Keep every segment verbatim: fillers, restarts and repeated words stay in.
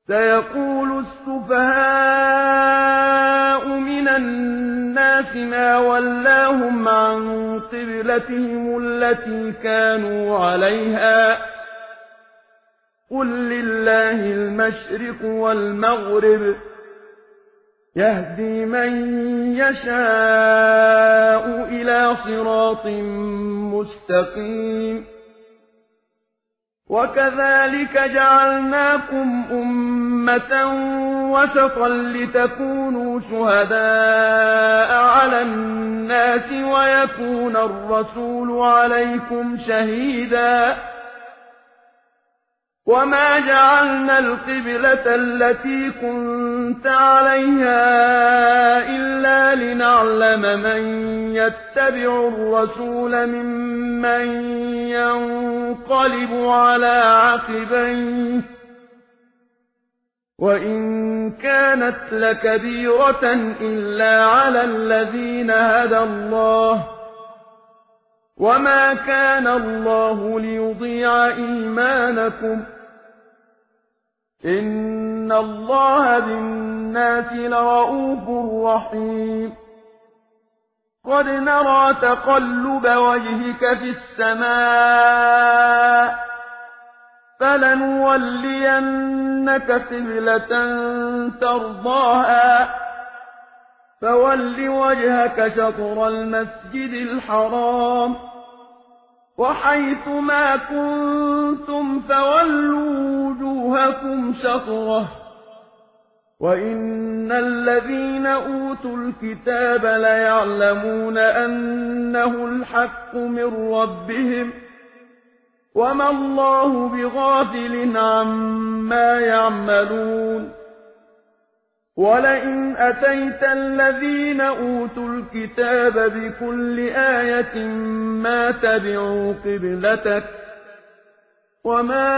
سيقول السفهاء من الناس ما ولاهم عن قبلتهم التي كانوا عليها قل لله المشرق والمغرب يهدي من يشاء إلى صراط مستقيم وكذلك جعلناكم أمة وسطا لتكونوا شهداء على الناس ويكون الرسول عليكم شهيدا وما جعلنا القبلة التي كنت عليها إلا لنعلم من يتبع الرسول ممن ينقلب على عقبيه وإن كانت لكبيرة إلا على الذين هدى الله وما كان الله ليضيع إيمانكم إن الله بالناس لرءوف رحيم قد نرى تقلب وجهك في السماء فلنولينك قبلة ترضاها فول وجهك شطر المسجد الحرام وحيث ما كنتم فولوا وجوهكم شطره وإن الذين أوتوا الكتاب ليعلمون أنه الحق من ربهم وما الله بغافل عما يعملون ولئن أتيت الذين أوتوا الكتاب بكل آية ما تبعوا قبلتك وما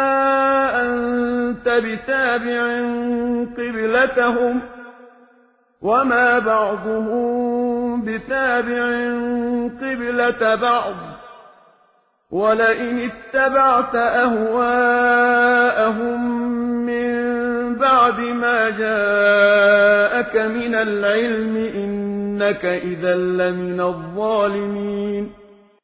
أنت بتابع قبلتهم وما بعضهم بتابع قبلة بعض ولئن اتبعت أهواءهم من بعد ما جاءك من العلم إنك إذا لمن الظالمين